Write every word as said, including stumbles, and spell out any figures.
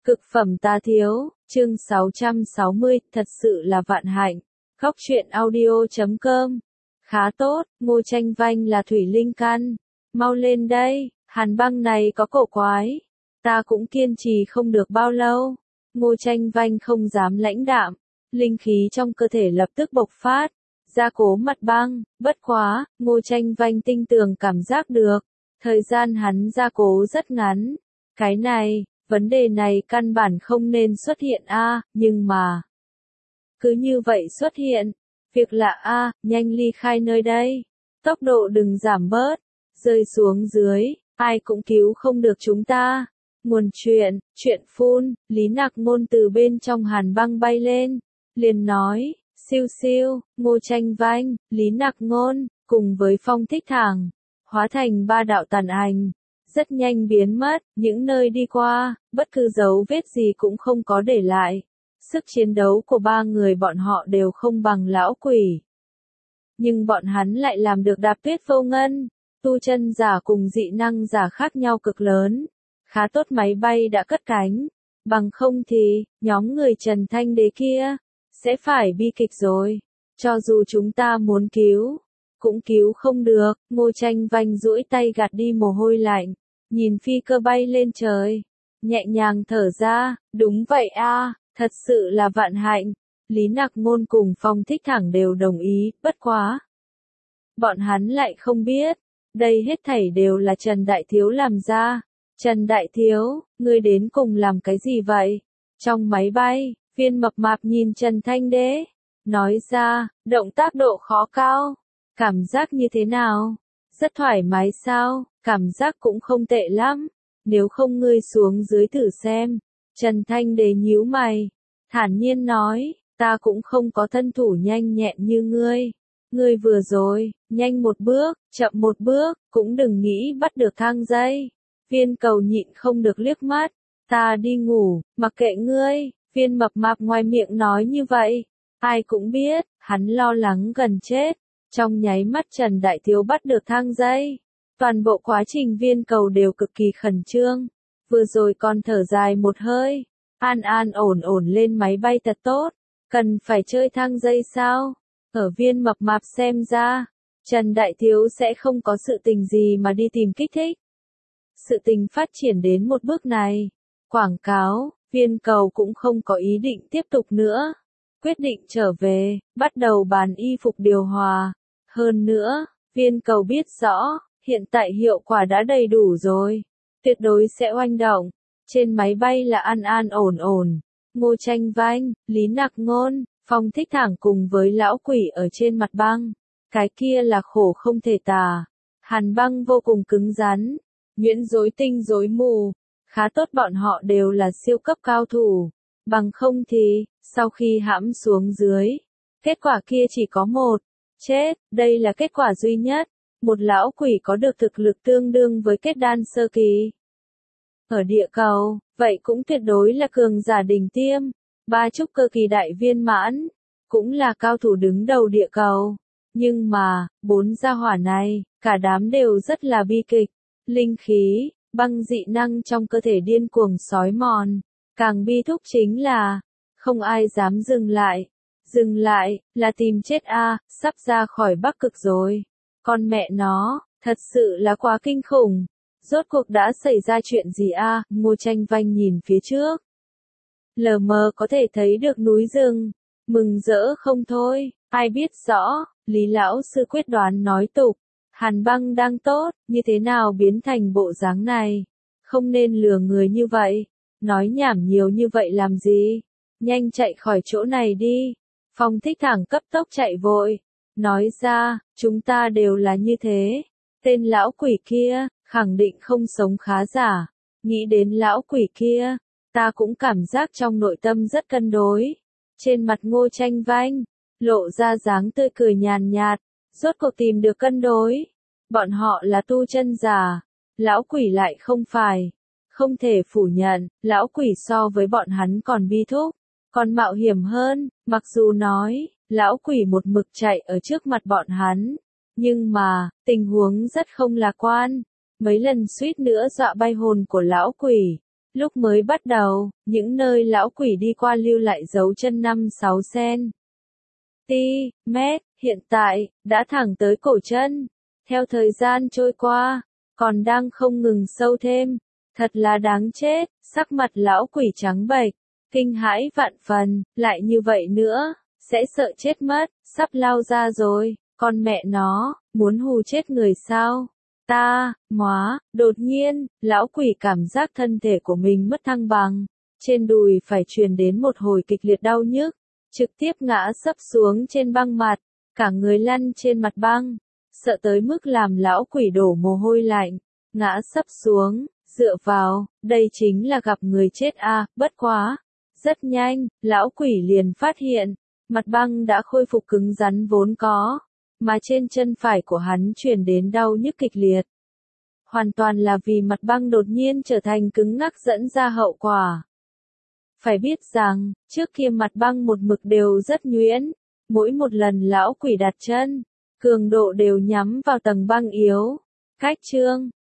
Cực phẩm tá thiếu, chương sáu trăm sáu mươi, thật sự là vạn hạnh. Góc truyện audio chấm com. Khá tốt, Ngô Tranh Vanh là thủy linh căn. Mau lên đây, hàn băng này có cổ quái. Ta cũng kiên trì không được bao lâu. Ngô Tranh Vanh không dám lãnh đạm. Linh khí trong cơ thể lập tức bộc phát. Gia cố mặt băng, bất quá, Ngô Tranh Vanh tinh tường cảm giác được. Thời gian hắn gia cố rất ngắn. Cái này, vấn đề này căn bản không nên xuất hiện a, nhưng mà cứ như vậy xuất hiện. Việc lạ a, nhanh ly khai nơi đây. Tốc độ đừng giảm bớt, rơi xuống dưới, ai cũng cứu không được chúng ta. Nguồn chuyện, chuyện phun, Lý Nặc Ngôn từ bên trong hàn băng bay lên, liền nói, siêu siêu, Ngô Tranh Vanh, Lý Nặc Ngôn, cùng với Phong Thích Thẳng, hóa thành ba đạo tàn ảnh. Rất nhanh biến mất, những nơi đi qua, bất cứ dấu vết gì cũng không có để lại. Sức chiến đấu của ba người bọn họ đều không bằng lão quỷ. Nhưng bọn hắn lại làm được đạp tuyết vô ngân, tu chân giả cùng dị năng giả khác nhau cực lớn. Khá tốt máy bay đã cất cánh, bằng không thì, nhóm người Trần Thanh Đế kia, sẽ phải bi kịch rồi. Cho dù chúng ta muốn cứu, cũng cứu không được. Ngô Tranh Vanh duỗi tay gạt đi mồ hôi lạnh. Nhìn phi cơ bay lên trời, nhẹ nhàng thở ra, đúng vậy a, thật sự là vạn hạnh. Lý Nặc Ngôn cùng Phong Thích Thẳng đều đồng ý, bất quá. Bọn hắn lại không biết, đây hết thảy đều là Trần Đại Thiếu làm ra. Trần Đại Thiếu, ngươi đến cùng làm cái gì vậy? Trong máy bay, Viên Mập Mạp nhìn Trần Thanh Đế, nói ra, động tác độ khó cao, cảm giác như thế nào? Rất thoải mái sao? Cảm giác cũng không tệ lắm, nếu không ngươi xuống dưới thử xem. Trần Thanh Đế nhíu mày, thản nhiên nói, ta cũng không có thân thủ nhanh nhẹn như ngươi. Ngươi vừa rồi, nhanh một bước, chậm một bước, cũng đừng nghĩ bắt được thang dây. Viên Cầu nhịn không được liếc mắt, ta đi ngủ, mặc kệ ngươi. Viên Mập Mạp ngoài miệng nói như vậy, ai cũng biết, hắn lo lắng gần chết. Trong nháy mắt Trần Đại Thiếu bắt được thang dây. Toàn bộ quá trình Viên Cầu đều cực kỳ khẩn trương, vừa rồi còn thở dài một hơi, an an ổn ổn lên máy bay thật tốt, cần phải chơi thang dây sao? Ở Viên Mập Mạp xem ra, Trần Đại Thiếu sẽ không có sự tình gì mà đi tìm kích thích. Sự tình phát triển đến một bước này, quảng cáo, Viên Cầu cũng không có ý định tiếp tục nữa, quyết định trở về, bắt đầu bán y phục điều hòa. Hơn nữa, Viên Cầu biết rõ, hiện tại hiệu quả đã đầy đủ rồi, tuyệt đối sẽ oanh động. Trên máy bay là an an ổn ổn, Ngô Tranh Vanh, Lý Nặc Ngôn, Phong Thích Thẳng cùng với lão quỷ ở trên mặt băng. Cái kia là khổ không thể tả. Hàn băng vô cùng cứng rắn, nhuyễn rối tinh rối mù. Khá tốt bọn họ đều là siêu cấp cao thủ. Bằng không thì, sau khi hãm xuống dưới, kết quả kia chỉ có một. Chết, đây là kết quả duy nhất. Một lão quỷ có được thực lực tương đương với kết đan sơ kỳ. Ở địa cầu, vậy cũng tuyệt đối là cường giả đỉnh tiêm. Ba trúc cơ kỳ đại viên mãn, cũng là cao thủ đứng đầu địa cầu. Nhưng mà, bốn gia hỏa này, cả đám đều rất là bi kịch. Linh khí, băng dị năng trong cơ thể điên cuồng xói mòn. Càng bi thúc chính là, không ai dám dừng lại. Dừng lại, là tìm chết a, sắp ra khỏi Bắc Cực rồi. Con mẹ nó, thật sự là quá kinh khủng. Rốt cuộc đã xảy ra chuyện gì a? Ngô Tranh Vanh nhìn phía trước. Lờ mờ có thể thấy được núi rừng. Mừng rỡ không thôi, ai biết rõ. Lý Lão Sư quyết đoán nói tục. Hàn băng đang tốt, như thế nào biến thành bộ dáng này? Không nên lừa người như vậy. Nói nhảm nhiều như vậy làm gì? Nhanh chạy khỏi chỗ này đi. Phong Thích Thẳng cấp tốc chạy vội. Nói ra, chúng ta đều là như thế. Tên lão quỷ kia, khẳng định không sống khá giả. Nghĩ đến lão quỷ kia, ta cũng cảm giác trong nội tâm rất cân đối. Trên mặt Ngô Tranh Vanh, lộ ra dáng tươi cười nhàn nhạt, rốt cuộc tìm được cân đối. Bọn họ là tu chân giả, lão quỷ lại không phải. Không thể phủ nhận, lão quỷ so với bọn hắn còn bi thúc, còn mạo hiểm hơn, mặc dù nói, lão quỷ một mực chạy ở trước mặt bọn hắn. Nhưng mà, tình huống rất không lạc quan. Mấy lần suýt nữa dọa bay hồn của lão quỷ. Lúc mới bắt đầu, những nơi lão quỷ đi qua lưu lại dấu chân năm sáu cen ti mét, hiện tại, đã thẳng tới cổ chân. Theo thời gian trôi qua, còn đang không ngừng sâu thêm. Thật là đáng chết, sắc mặt lão quỷ trắng bệch, kinh hãi vạn phần, lại như vậy nữa, sẽ sợ chết mất, sắp lao ra rồi, con mẹ nó, muốn hù chết người sao? Ta, móa, đột nhiên, lão quỷ cảm giác thân thể của mình mất thăng bằng, trên đùi phải truyền đến một hồi kịch liệt đau nhức, trực tiếp ngã sấp xuống trên băng mặt, cả người lăn trên mặt băng, sợ tới mức làm lão quỷ đổ mồ hôi lạnh, ngã sấp xuống, dựa vào, đây chính là gặp người chết à, bất quá. Rất nhanh, lão quỷ liền phát hiện, mặt băng đã khôi phục cứng rắn vốn có, mà trên chân phải của hắn truyền đến đau nhức kịch liệt. Hoàn toàn là vì mặt băng đột nhiên trở thành cứng ngắc dẫn ra hậu quả. Phải biết rằng, trước kia mặt băng một mực đều rất nhuyễn, mỗi một lần lão quỷ đặt chân, cường độ đều nhắm vào tầng băng yếu. Cách chương